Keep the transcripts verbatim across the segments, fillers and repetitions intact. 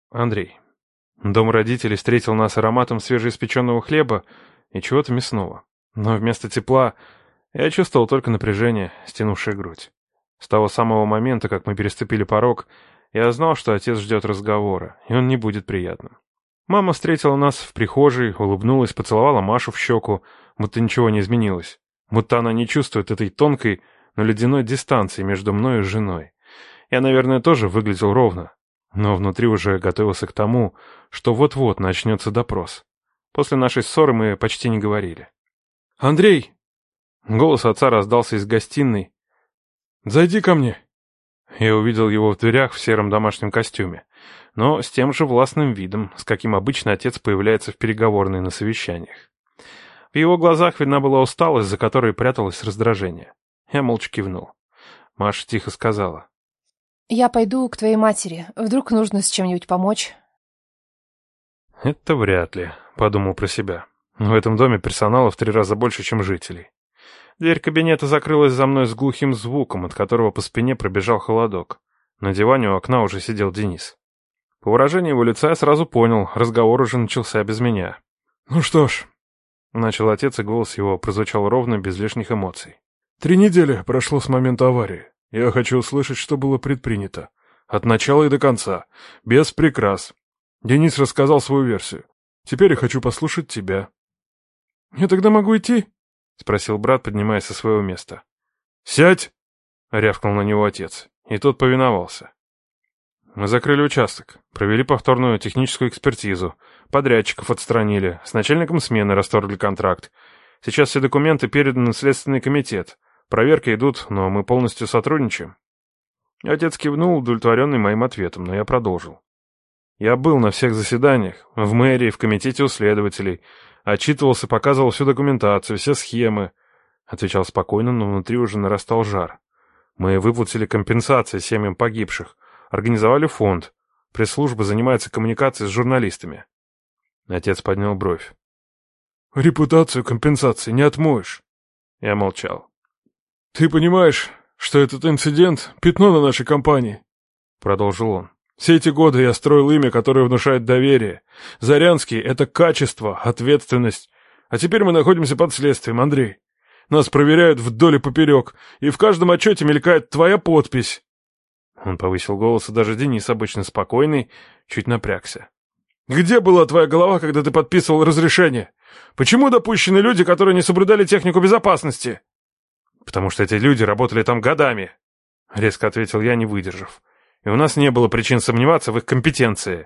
Андрей. Дом родителей встретил нас ароматом свежеиспеченного хлеба и чего-то мясного. Но вместо тепла я чувствовал только напряжение, стянувшее грудь. С того самого момента, как мы переступили порог, я знал, что отец ждет разговора, и он не будет приятным. Мама встретила нас в прихожей, улыбнулась, поцеловала Машу в щеку, будто ничего не изменилось. Будто она не чувствует этой тонкой, но ледяной дистанции между мной и женой. Я, наверное, тоже выглядел ровно, но внутри уже готовился к тому, что вот-вот начнется допрос. После нашей ссоры мы почти не говорили. «Андрей!» Голос отца раздался из гостиной. «Зайди ко мне!» Я увидел его в дверях в сером домашнем костюме, но с тем же властным видом, с каким обычно отец появляется в переговорной на совещаниях. В его глазах видна была усталость, за которой пряталось раздражение. Я молча кивнул. Маша тихо сказала: «Я пойду к твоей матери. Вдруг нужно с чем-нибудь помочь?» «Это вряд ли», — подумал про себя. В этом доме персонала в три раза больше, чем жителей. Дверь кабинета закрылась за мной с глухим звуком, от которого по спине пробежал холодок. На диване у окна уже сидел Денис. По выражению его лица я сразу понял, разговор уже начался без меня. «Ну что ж», — начал отец, и голос его прозвучал ровно, без лишних эмоций. «Три недели прошло с момента аварии. Я хочу услышать, что было предпринято. От начала и до конца. Без прикрас. Денис рассказал свою версию. Теперь я хочу послушать тебя». «Я тогда могу идти?» — спросил брат, поднимаясь со своего места. «Сядь!» — рявкнул на него отец, и тот повиновался. Мы закрыли участок, провели повторную техническую экспертизу, подрядчиков отстранили, с начальником смены расторгли контракт. Сейчас все документы переданы в Следственный комитет. Проверки идут, но мы полностью сотрудничаем. Отец кивнул, удовлетворенный моим ответом, но я продолжил. Я был на всех заседаниях, в мэрии, в комитете у следователей, отчитывался, показывал всю документацию, все схемы. Отвечал спокойно, но внутри уже нарастал жар. Мы выплатили компенсации семьям погибших, организовали фонд. Пресс-служба занимается коммуникацией с журналистами. Отец поднял бровь. «Репутацию компенсации не отмоешь». Я молчал. «Ты понимаешь, что этот инцидент — пятно на нашей компании?» Продолжил он. «Все эти годы я строил имя, которое внушает доверие. Зарянский — это качество, ответственность. А теперь мы находимся под следствием, Андрей. Нас проверяют вдоль и поперек, и в каждом отчете мелькает твоя подпись». Он повысил голос, и даже Денис, обычно спокойный, чуть напрягся. «Где была твоя голова, когда ты подписывал разрешение? Почему допущены люди, которые не соблюдали технику безопасности?» «Потому что эти люди работали там годами», — резко ответил я, не выдержав. «И у нас не было причин сомневаться в их компетенции».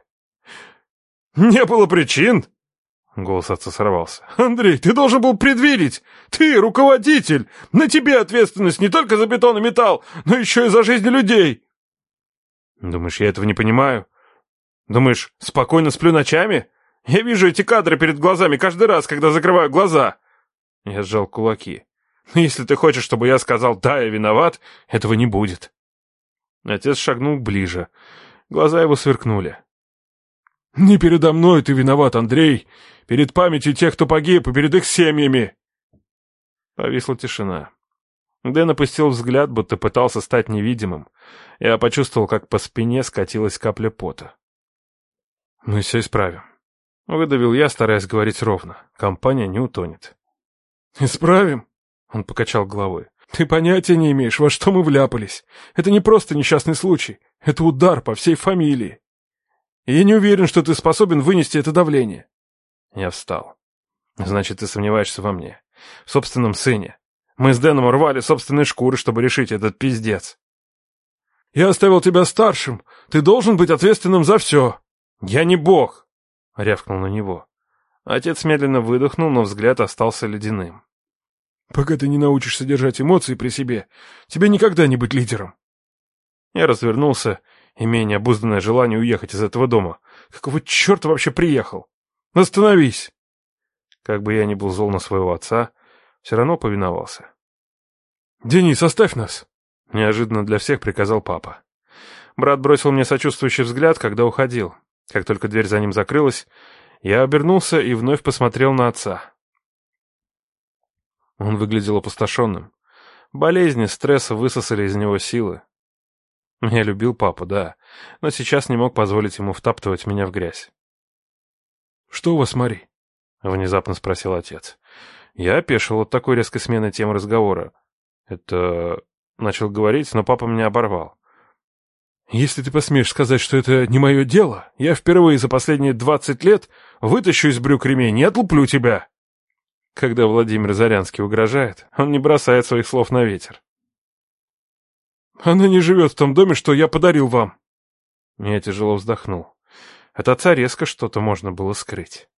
«Не было причин?» — голос отца сорвался. «Андрей, ты должен был предвидеть! Ты руководитель! На тебе ответственность не только за бетон и металл, но еще и за жизни людей!» «Думаешь, я этого не понимаю? Думаешь, спокойно сплю ночами? Я вижу эти кадры перед глазами каждый раз, когда закрываю глаза!» Я сжал кулаки. «Но если ты хочешь, чтобы я сказал «да, я виноват», этого не будет». Отец шагнул ближе. Глаза его сверкнули. «Не передо мной ты виноват, Андрей. Перед памятью тех, кто погиб, и перед их семьями». Повисла тишина. Дэн опустил взгляд, будто пытался стать невидимым. Я почувствовал, как по спине скатилась капля пота. «Мы все исправим», — выдавил я, стараясь говорить ровно. «Компания не утонет». «Исправим?» — он покачал головой. «Ты понятия не имеешь, во что мы вляпались. Это не просто несчастный случай. Это удар по всей фамилии. И я не уверен, что ты способен вынести это давление». Я встал. «Значит, ты сомневаешься во мне. В собственном сыне. Мы с Дэном рвали собственные шкуры, чтобы решить этот пиздец». «Я оставил тебя старшим. Ты должен быть ответственным за все». «Я не бог!» — рявкнул на него. Отец медленно выдохнул, но взгляд остался ледяным. «Пока ты не научишься держать эмоции при себе, тебе никогда не быть лидером». Я развернулся, имея необузданное желание уехать из этого дома. Какого черта вообще приехал? «Остановись!» Как бы я ни был зол на своего отца, все равно повиновался. «Денис, оставь нас!» — неожиданно для всех приказал папа. Брат бросил мне сочувствующий взгляд, когда уходил. Как только дверь за ним закрылась, я обернулся и вновь посмотрел на отца. Он выглядел опустошенным. Болезни, стресс высосали из него силы. Я любил папу, да, но сейчас не мог позволить ему втаптывать меня в грязь. «Что у вас, Мари?» — внезапно спросил отец. Я опешил от такой резкой смены темы разговора. Это... Начал говорить, но папа меня оборвал. «Если ты посмеешь сказать, что это не мое дело, я впервые за последние двадцать лет вытащу из брюк ремень и отлуплю тебя!» Когда Владимир Зарянский угрожает, он не бросает своих слов на ветер. «Она не живет в том доме, что я подарил вам!» Я тяжело вздохнул. От отца резко что-то можно было скрыть.